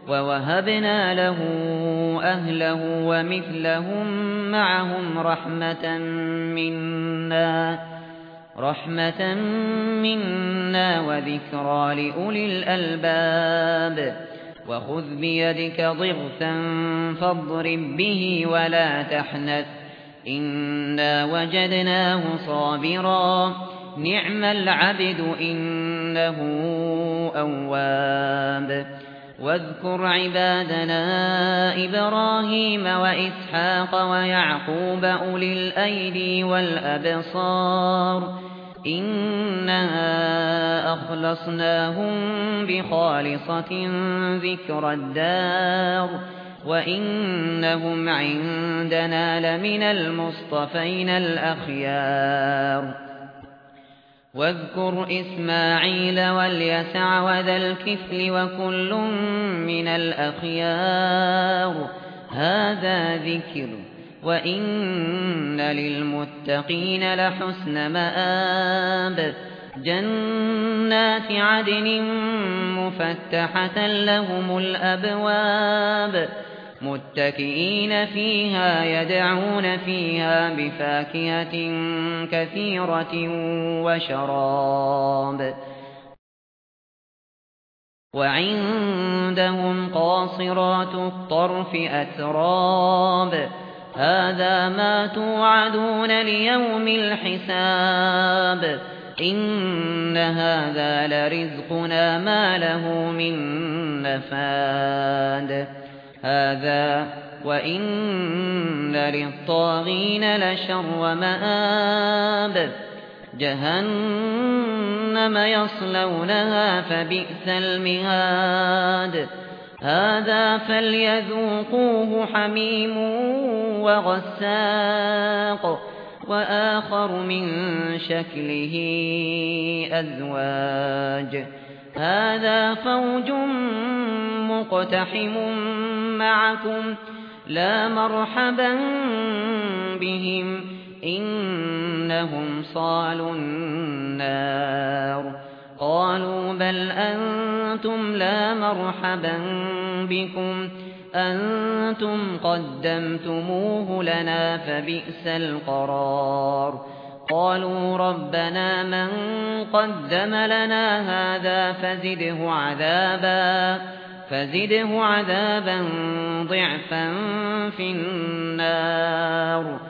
ووهبنا له أهله ومثلهم معهم رحمة منا وذكرى لأولي الألباب وخذ بيدك ضغثا فاضرب به ولا تحنث إنا وجدناه صابرا نعم العبد إنه أواب واذكر عبادنا إبراهيم وإسحاق ويعقوب أولي الأيدي والأبصار إنا أخلصناهم بخالصة ذكر الدار وإنهم عندنا لمن المصطفين الأخيار واذكر إسماعيل واليسع وذا الكفل وكل من الأخيار هذا ذكر وإن للمتقين لحسن مآب جنات عدن مفتحة لهم الأبواب متكئين فيها يدعون فيها بفاكهة كثيرة وشراب وعندهم قاصرات الطرف أتراب هذا ما توعدون ليوم الحساب إن هذا لرزقنا ما له من نفاد هذا وإن للطاغين لشر مآب جهنم يصلونها فبئس المهاد هذا فليذوقوه حميم وغساق وآخر من شكله أزواج هذا فوج مقتحم معكم لا مرحبا بهم إنهم صالوا النار قالوا بل أنتم لا مرحبا بكم أنتم قدمتموه لنا فبئس القرار قالوا ربنا من قدم لنا هذا فزده عذابا ضعفا في النار